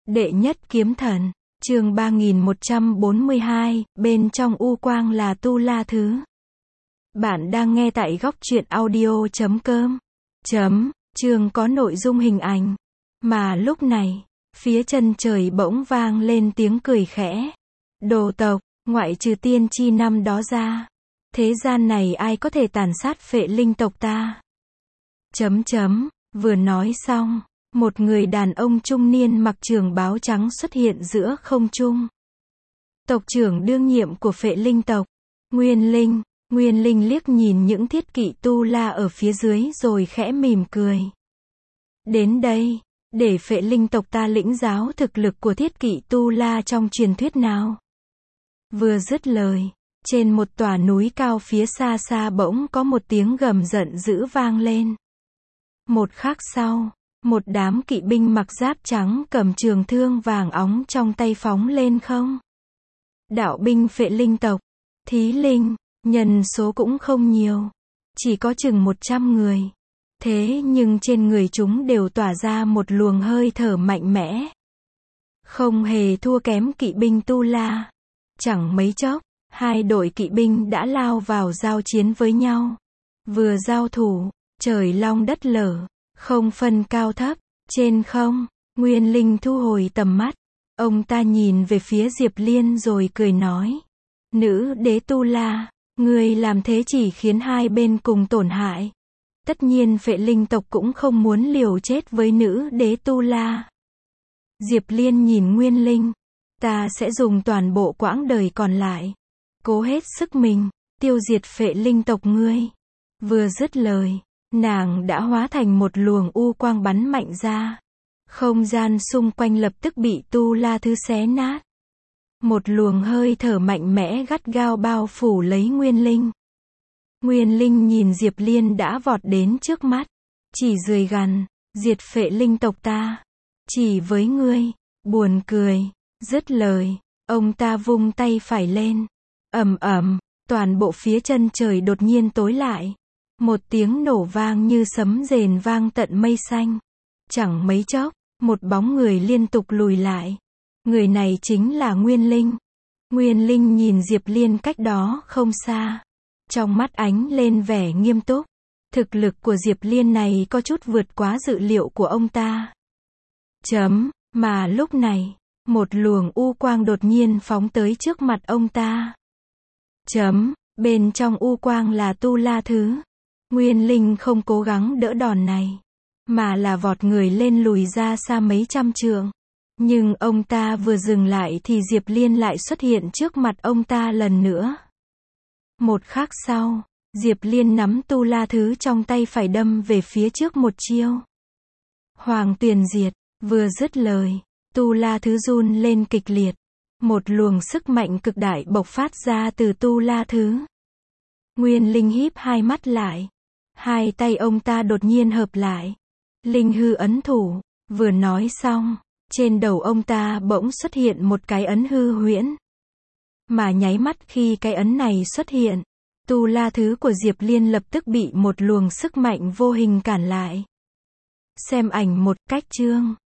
Đệ nhất kiếm thần, chương 3142, bên trong u quang là tu la thứ. Bạn đang nghe tại góc truyện audio.com. Chương có nội dung hình ảnh. Mà lúc này, phía chân trời bỗng vang lên tiếng cười khẽ. Đồ tộc, ngoại trừ tiên tri năm đó ra, thế gian này ai có thể tàn sát phệ linh tộc ta? Vừa nói xong, một người đàn ông trung niên mặc trường bào trắng xuất hiện giữa không trung. Tộc trưởng đương nhiệm của phệ linh tộc, Nguyên Linh. Nguyên Linh liếc nhìn những thiết kỵ tu la ở phía dưới rồi khẽ mỉm cười. Đến đây, để phệ linh tộc ta lĩnh giáo thực lực của thiết kỵ tu la trong truyền thuyết nào. Vừa dứt lời, trên một tòa núi cao phía xa xa bỗng có một tiếng gầm giận dữ vang lên. Một khắc sau, một đám kỵ binh mặc giáp trắng cầm trường thương vàng óng trong tay phóng lên không. Đạo binh phệ linh tộc, Thí Linh, nhân số cũng không nhiều, chỉ có chừng 100 người. Thế nhưng trên người chúng đều tỏa ra một luồng hơi thở mạnh mẽ. Không hề thua kém kỵ binh tu la. Chẳng mấy chốc, hai đội kỵ binh đã lao vào giao chiến với nhau. Vừa giao thủ, trời long đất lở, không phân cao thấp. Trên không, Nguyên Linh thu hồi tầm mắt. Ông ta nhìn về phía Diệp Liên rồi cười nói. Nữ đế tu la, ngươi làm thế chỉ khiến hai bên cùng tổn hại. Tất nhiên phệ linh tộc cũng không muốn liều chết với nữ đế tu la. Diệp Liên nhìn Nguyên Linh. Ta sẽ dùng toàn bộ quãng đời còn lại, cố hết sức mình, tiêu diệt phệ linh tộc ngươi. Vừa dứt lời, nàng đã hóa thành một luồng u quang bắn mạnh ra. Không gian xung quanh lập tức bị tu la thứ xé nát. Một luồng hơi thở mạnh mẽ gắt gao bao phủ lấy Nguyên Linh. Nguyên Linh nhìn Diệp Liên đã vọt đến trước mắt. Chỉ rười gằn, diệt phệ linh tộc ta. Chỉ với ngươi, buồn cười. Dứt lời, ông ta vung tay phải lên. Ầm ầm, toàn bộ phía chân trời đột nhiên tối lại. Một tiếng nổ vang như sấm rền vang tận mây xanh. Chẳng mấy chốc, một bóng người liên tục lùi lại. Người này chính là Nguyên Linh. Nguyên Linh nhìn Diệp Liên cách đó không xa. Trong mắt ánh lên vẻ nghiêm túc. Thực lực của Diệp Liên này có chút vượt quá dự liệu của ông ta. Mà lúc này, một luồng u quang đột nhiên phóng tới trước mặt ông ta. Bên trong u quang là tu la thứ. Nguyên Linh không cố gắng đỡ đòn này, mà là vọt người lên lùi ra xa mấy trăm trượng. Nhưng ông ta vừa dừng lại thì Diệp Liên lại xuất hiện trước mặt ông ta lần nữa. Một khắc sau, Diệp Liên nắm tu la thứ trong tay phải đâm về phía trước một chiêu. Hoàng tuyền diệt, vừa dứt lời, tu la thứ run lên kịch liệt. Một luồng sức mạnh cực đại bộc phát ra từ tu la thứ. Nguyên Linh híp hai mắt lại. Hai tay ông ta đột nhiên hợp lại. Linh hư ấn thủ. Vừa nói xong, trên đầu ông ta bỗng xuất hiện một cái ấn hư huyễn. Mà nháy mắt khi cái ấn này xuất hiện, tu la thứ của Diệp Liên lập tức bị một luồng sức mạnh vô hình cản lại. Xem ảnh một cách chương.